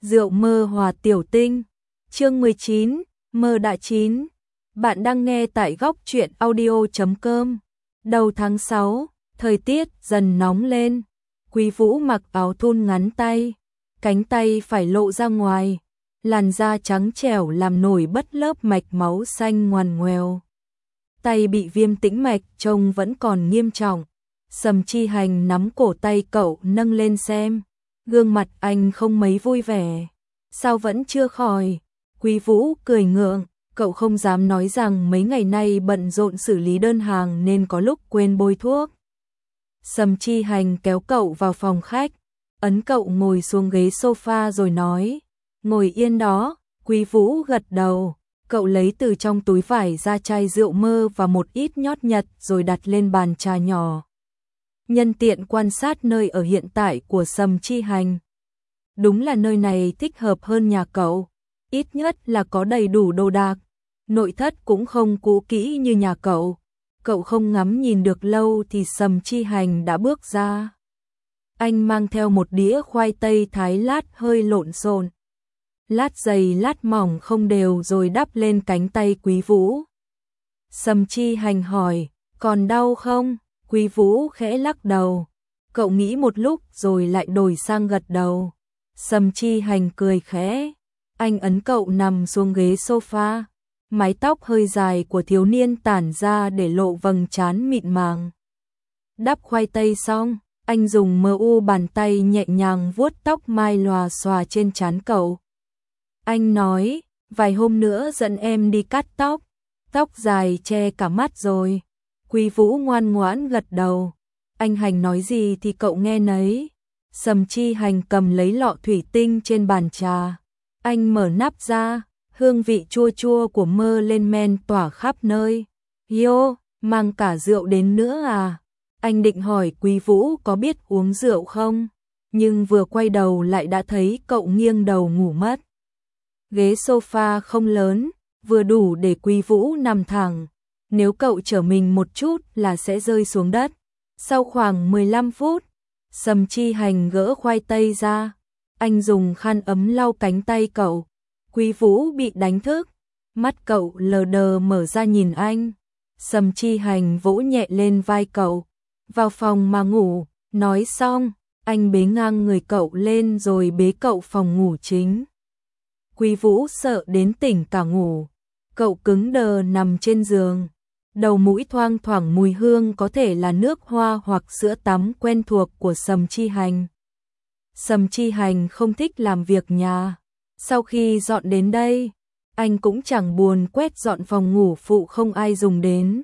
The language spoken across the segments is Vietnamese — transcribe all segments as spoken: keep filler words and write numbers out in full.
Rượu mơ hòa tiểu tinh. Chương mười chín, mơ đã chín. Bạn đang nghe tại góc truyện audio chấm com. Đầu tháng sáu, thời tiết dần nóng lên. Quý Vũ mặc áo thun ngắn tay, cánh tay phải lộ ra ngoài, làn da trắng trẻo làm nổi bật lớp mạch máu xanh ngoằn ngoèo. Tay bị viêm tĩnh mạch trông vẫn còn nghiêm trọng. Sầm Chi Hành nắm cổ tay cậu nâng lên xem, gương mặt anh không mấy vui vẻ. Sao vẫn chưa khỏi? Quý Vũ cười ngượng, cậu không dám nói rằng mấy ngày nay bận rộn xử lý đơn hàng nên có lúc quên bôi thuốc. Sầm Chi Hành kéo cậu vào phòng khách, ấn cậu ngồi xuống ghế sofa rồi nói, ngồi yên đó. Quý Vũ gật đầu, cậu lấy từ trong túi vải ra chai rượu mơ và một ít nhót nhật rồi đặt lên bàn trà nhỏ. Nhân tiện quan sát nơi ở hiện tại của Sầm Chi Hành. Đúng là nơi này thích hợp hơn nhà cậu, ít nhất là có đầy đủ đồ đạc, nội thất cũng không cũ kỹ như nhà cậu. Cậu không ngắm nhìn được lâu thì Sầm Chi Hành đã bước ra. Anh mang theo một đĩa khoai tây thái lát hơi lộn xộn, lát dày lát mỏng không đều rồi đắp lên cánh tay Quý Vũ. Sầm Chi Hành hỏi, còn đau không? Quý Vũ khẽ lắc đầu. Cậu nghĩ một lúc rồi lại đổi sang gật đầu. Sầm Chi Hành cười khẽ. Anh ấn cậu nằm xuống ghế sofa. Mái tóc hơi dài của thiếu niên tản ra để lộ vầng trán mịn màng. Đắp khoai tây xong, anh dùng mờ u bàn tay nhẹ nhàng vuốt tóc mai lòa xòa trên trán cậu. Anh nói, vài hôm nữa dẫn em đi cắt tóc. Tóc dài che cả mắt rồi. Quý Vũ ngoan ngoãn gật đầu. Anh Hành nói gì thì cậu nghe nấy. Sầm Chi Hành cầm lấy lọ thủy tinh trên bàn trà. Anh mở nắp ra, hương vị chua chua của mơ lên men tỏa khắp nơi. Yo, mang cả rượu đến nữa à? Anh định hỏi Quý Vũ có biết uống rượu không? Nhưng vừa quay đầu lại đã thấy cậu nghiêng đầu ngủ mất. Ghế sofa không lớn, vừa đủ để Quý Vũ nằm thẳng. Nếu cậu trở mình một chút là sẽ rơi xuống đất. Sau khoảng mười lăm phút, Sầm Chi Hành gỡ khoai tây ra. Anh dùng khăn ấm lau cánh tay cậu. Quý Vũ bị đánh thức. Mắt cậu lờ đờ mở ra nhìn anh. Sầm Chi Hành vỗ nhẹ lên vai cậu. Vào phòng mà ngủ. Nói xong, anh bế ngang người cậu lên rồi bế cậu phòng ngủ chính. Quý Vũ sợ đến tỉnh cả ngủ. Cậu cứng đờ nằm trên giường. Đầu mũi thoang thoảng mùi hương có thể là nước hoa hoặc sữa tắm quen thuộc của Sầm Chi Hành. Sầm Chi Hành không thích làm việc nhà. Sau khi dọn đến đây, anh cũng chẳng buồn quét dọn phòng ngủ phụ không ai dùng đến.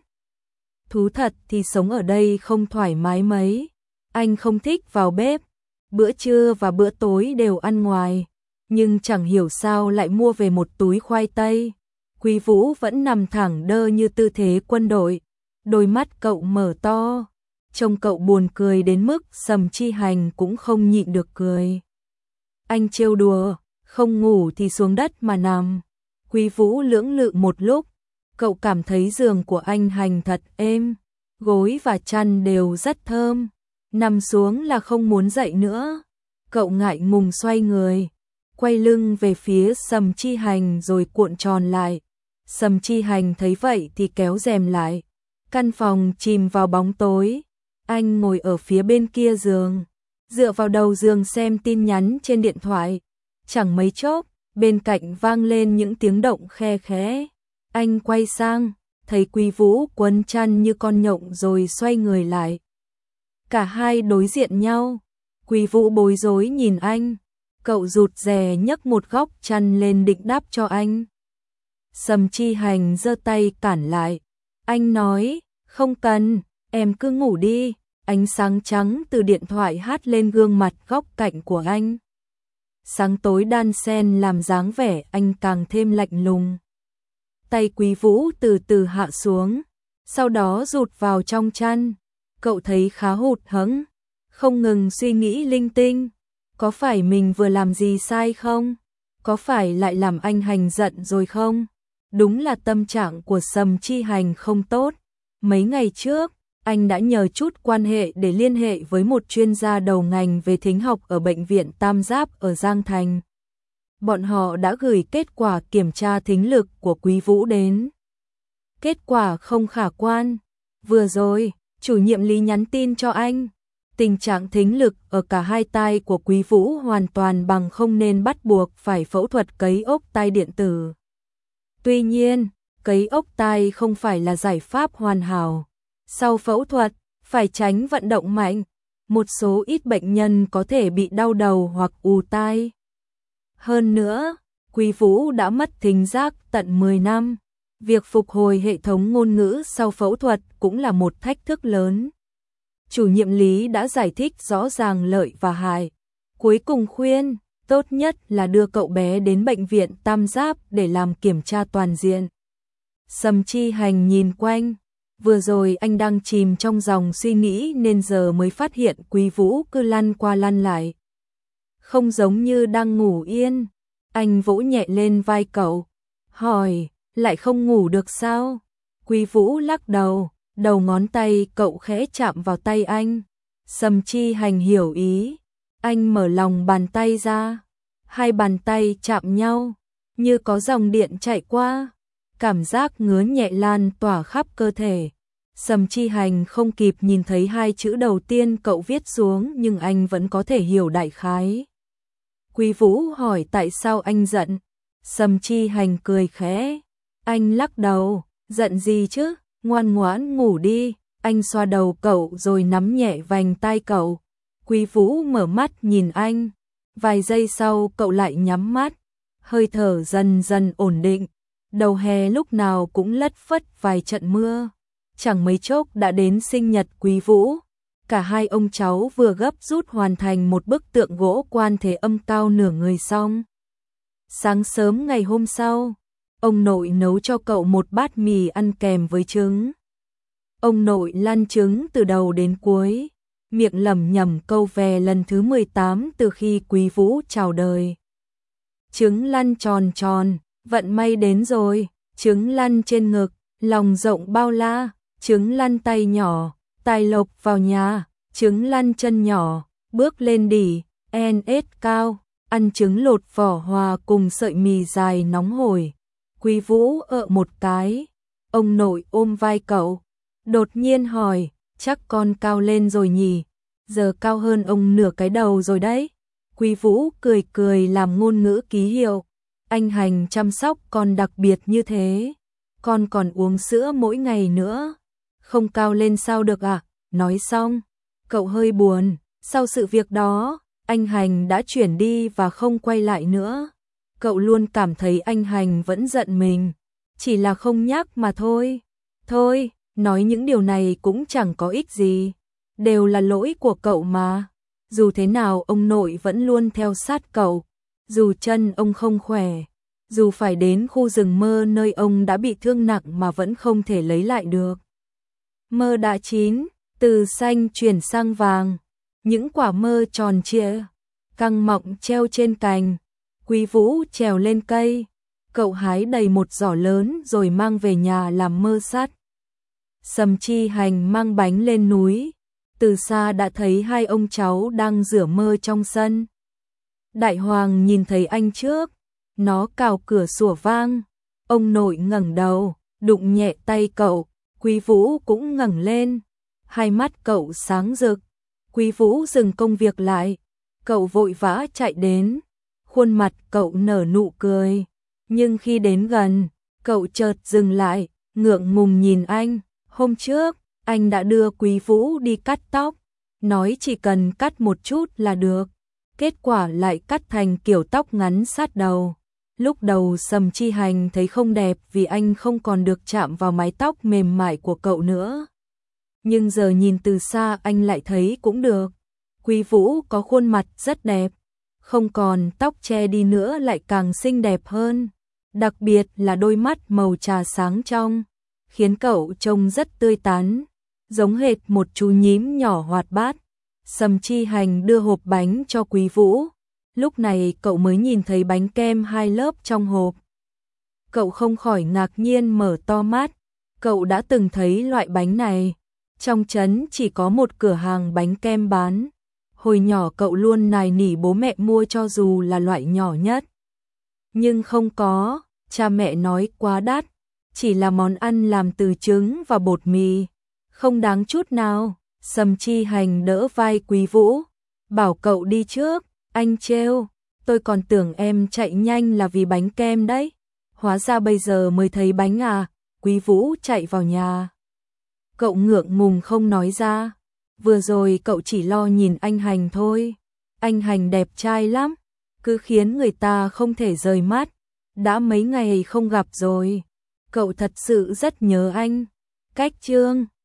Thú thật thì sống ở đây không thoải mái mấy. Anh không thích vào bếp. Bữa trưa và bữa tối đều ăn ngoài. Nhưng chẳng hiểu sao lại mua về một túi khoai tây. Quý Vũ vẫn nằm thẳng đơ như tư thế quân đội. Đôi mắt cậu mở to. Trông cậu buồn cười đến mức Sầm Chi Hành cũng không nhịn được cười. Anh trêu đùa, không ngủ thì xuống đất mà nằm. Quý Vũ lưỡng lự một lúc. Cậu cảm thấy giường của anh Hành thật êm. Gối và chăn đều rất thơm. Nằm xuống là không muốn dậy nữa. Cậu ngại ngùng xoay người. Quay lưng về phía Sầm Chi Hành rồi cuộn tròn lại. Sầm Chi Hành thấy vậy thì kéo rèm lại. Căn phòng chìm vào bóng tối. Anh ngồi ở phía bên kia giường, dựa vào đầu giường xem tin nhắn trên điện thoại. Chẳng mấy chốc, bên cạnh vang lên những tiếng động khe khẽ. Anh quay sang, thấy Quý Vũ quấn chăn như con nhộng rồi xoay người lại. Cả hai đối diện nhau. Quý Vũ bối rối nhìn anh. Cậu rụt rè nhấc một góc chăn lên định đắp cho anh. Sầm Chi Hành giơ tay cản lại. Anh nói, không cần, em cứ ngủ đi. Ánh sáng trắng từ điện thoại hát lên gương mặt góc cạnh của anh. Sáng tối đan xen làm dáng vẻ anh càng thêm lạnh lùng. Tay Quý Vũ từ từ hạ xuống, sau đó rụt vào trong chăn. Cậu thấy khá hụt hẫng, không ngừng suy nghĩ linh tinh. Có phải mình vừa làm gì sai không? Có phải lại làm anh Hành giận rồi không? Đúng là tâm trạng của Sầm Chi Hành không tốt. Mấy ngày trước, anh đã nhờ chút quan hệ để liên hệ với một chuyên gia đầu ngành về thính học ở bệnh viện Tam Giáp ở Giang Thành. bọn họ đã gửi kết quả kiểm tra thính lực của Quý Vũ đến. Kết quả không khả quan. Vừa rồi, chủ nhiệm Lý nhắn tin cho anh. Tình trạng thính lực ở cả hai tai của Quý Vũ hoàn toàn bằng không nên bắt buộc phải phẫu thuật cấy ốc tai điện tử. Tuy nhiên, cấy ốc tai không phải là giải pháp hoàn hảo. Sau phẫu thuật, phải tránh vận động mạnh. Một số ít bệnh nhân có thể bị đau đầu hoặc ù tai. Hơn nữa, Quý Vũ đã mất thính giác tận mười năm. Việc phục hồi hệ thống ngôn ngữ sau phẫu thuật cũng là một thách thức lớn. Chủ nhiệm Lý đã giải thích rõ ràng lợi và hại. Cuối cùng khuyên, tốt nhất là đưa cậu bé đến bệnh viện Tam Giáp để làm kiểm tra toàn diện. Sầm Chi Hành nhìn quanh. Vừa rồi anh đang chìm trong dòng suy nghĩ nên giờ mới phát hiện Quý Vũ cứ lăn qua lăn lại. Không giống như đang ngủ yên. Anh vỗ nhẹ lên vai cậu. Hỏi, lại không ngủ được sao? Quý Vũ lắc đầu. Đầu ngón tay cậu khẽ chạm vào tay anh. Sầm Chi Hành hiểu ý. Anh mở lòng bàn tay ra. Hai bàn tay chạm nhau. Như có dòng điện chạy qua. Cảm giác ngứa nhẹ lan tỏa khắp cơ thể. Sầm Chi Hành không kịp nhìn thấy hai chữ đầu tiên cậu viết xuống nhưng anh vẫn có thể hiểu đại khái. Quý Vũ hỏi tại sao anh giận. Sầm Chi Hành cười khẽ. Anh lắc đầu. Giận gì chứ? Ngoan ngoãn ngủ đi. Anh xoa đầu cậu rồi nắm nhẹ vành tai cậu. Quý Vũ mở mắt nhìn anh. Vài giây sau cậu lại nhắm mắt. Hơi thở dần dần ổn định. Đầu hè lúc nào cũng lất phất vài trận mưa. Chẳng mấy chốc đã đến sinh nhật Quý Vũ. Cả hai ông cháu vừa gấp rút hoàn thành một bức tượng gỗ Quan Thế Âm cao nửa người xong. Sáng sớm ngày hôm sau, ông nội nấu cho cậu một bát mì ăn kèm với trứng. Ông nội lăn trứng từ đầu đến cuối, miệng lẩm nhẩm câu về lần thứ mười tám từ khi Quý Vũ chào đời. Trứng lăn tròn tròn, vận may đến rồi, trứng lăn trên ngực, lòng rộng bao la, trứng lăn tay nhỏ, tài lộc vào nhà, trứng lăn chân nhỏ, bước lên đỉ, en ét cao, ăn trứng lột vỏ hòa cùng sợi mì dài nóng hổi. Quý Vũ ợ một cái, ông nội ôm vai cậu, đột nhiên hỏi, chắc con cao lên rồi nhỉ, giờ cao hơn ông nửa cái đầu rồi đấy. Quý Vũ cười cười làm ngôn ngữ ký hiệu, anh Hành chăm sóc con đặc biệt như thế, con còn uống sữa mỗi ngày nữa, không cao lên sao được ạ? À? Nói xong, cậu hơi buồn, sau sự việc đó, anh Hành đã chuyển đi và không quay lại nữa. Cậu luôn cảm thấy anh Hành vẫn giận mình, chỉ là không nhắc mà thôi. Thôi, nói những điều này cũng chẳng có ích gì, đều là lỗi của cậu mà. Dù thế nào ông nội vẫn luôn theo sát cậu, dù chân ông không khỏe, dù phải đến khu rừng mơ nơi ông đã bị thương nặng mà vẫn không thể lấy lại được. Mơ đã chín, từ xanh chuyển sang vàng, những quả mơ tròn trịa, căng mọng treo trên cành. Quý Vũ trèo lên cây, cậu hái đầy một giỏ lớn rồi mang về nhà làm mơ sắt. Sầm Chi Hành mang bánh lên núi, từ xa đã thấy hai ông cháu đang rửa mơ trong sân. Đại Hoàng nhìn thấy anh trước, nó cào cửa sủa vang, ông nội ngẩng đầu, đụng nhẹ tay cậu, Quý Vũ cũng ngẩng lên, hai mắt cậu sáng rực. Quý Vũ dừng công việc lại, cậu vội vã chạy đến, khuôn mặt cậu nở nụ cười, nhưng khi đến gần, cậu chợt dừng lại, ngượng ngùng nhìn anh. Hôm trước, anh đã đưa Quý Vũ đi cắt tóc, nói chỉ cần cắt một chút là được, kết quả lại cắt thành kiểu tóc ngắn sát đầu. Lúc đầu Sầm Chi Hành thấy không đẹp vì anh không còn được chạm vào mái tóc mềm mại của cậu nữa. Nhưng giờ nhìn từ xa anh lại thấy cũng được. Quý Vũ có khuôn mặt rất đẹp, không còn tóc che đi nữa lại càng xinh đẹp hơn. Đặc biệt là đôi mắt màu trà sáng trong, khiến cậu trông rất tươi tắn, giống hệt một chú nhím nhỏ hoạt bát. Sầm Chi Hành đưa hộp bánh cho Quý Vũ. Lúc này cậu mới nhìn thấy bánh kem hai lớp trong hộp. Cậu không khỏi ngạc nhiên mở to mắt. Cậu đã từng thấy loại bánh này. Trong trấn chỉ có một cửa hàng bánh kem bán. Hồi nhỏ cậu luôn nài nỉ bố mẹ mua cho dù là loại nhỏ nhất. Nhưng không có, cha mẹ nói quá đắt, chỉ là món ăn làm từ trứng và bột mì, không đáng chút nào. Sầm Chi Hành đỡ vai Quý Vũ, bảo cậu đi trước, anh trêu, tôi còn tưởng em chạy nhanh là vì bánh kem đấy. Hóa ra bây giờ mới thấy bánh à. Quý Vũ chạy vào nhà. Cậu ngượng ngùng không nói ra. Vừa rồi cậu chỉ lo nhìn anh Hành thôi. Anh Hành đẹp trai lắm, cứ khiến người ta không thể rời mắt. Đã mấy ngày không gặp rồi, cậu thật sự rất nhớ anh. Cách chương